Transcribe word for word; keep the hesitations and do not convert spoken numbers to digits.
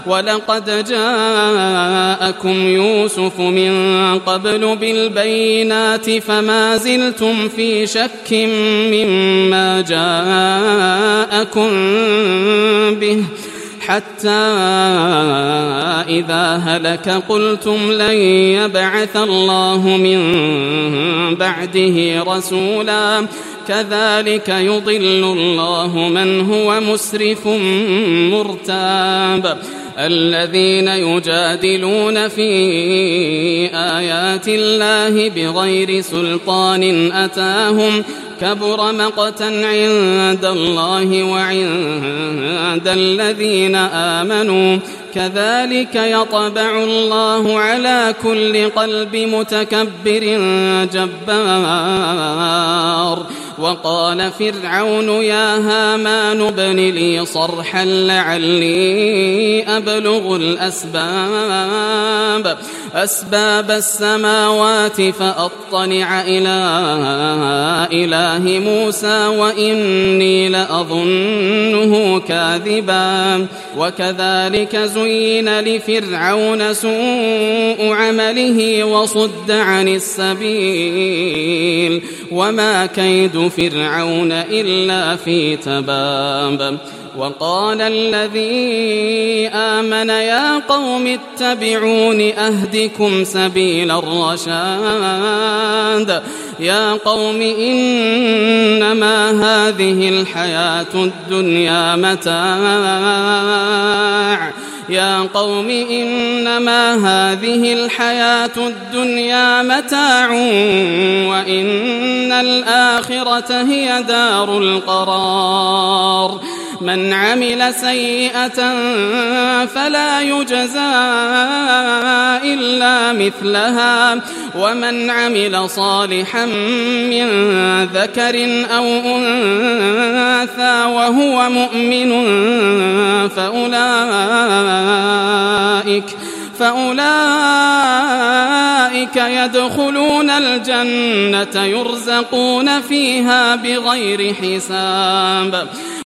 ولقد جاءكم يوسف من قبل بالبينات فما زلتم في شك مما جاءكم به حتى إذا هلك قلتم لن يبعث الله من بعده رسولا كذلك يضل الله من هو مسرف مرتاب الذين يجادلون في آيات الله بغير سلطان أتاهم كبر مقتا عند الله وعند الذين آمنوا كذلك يطبع الله على كل قلب متكبر جبار وقال فرعون يا هامان ابن لي صرحا لعلي أبلغ الأسباب أسباب السماوات فأطلع إلى إله موسى وإني لأظنه كاذبا وكذلك زين لفرعون سوء عمله وصد عن السبيل وما كيد فرعون إلا في تباب وقال الذي آمن يا قوم اتبعون أهدكم سبيل الرشاد يا قوم إنما هذه الحياة الدنيا متاع يا قوم إنما هذه الحياة الدنيا متاع وإن الآخرة هي دار القرار من عمل سيئة فلا يجزى إلا مثلها ومن عمل صالحا من ذكر أو أنثى وهو مؤمن فأولئك فأولئك يدخلون الجنة يرزقون فيها بغير حساب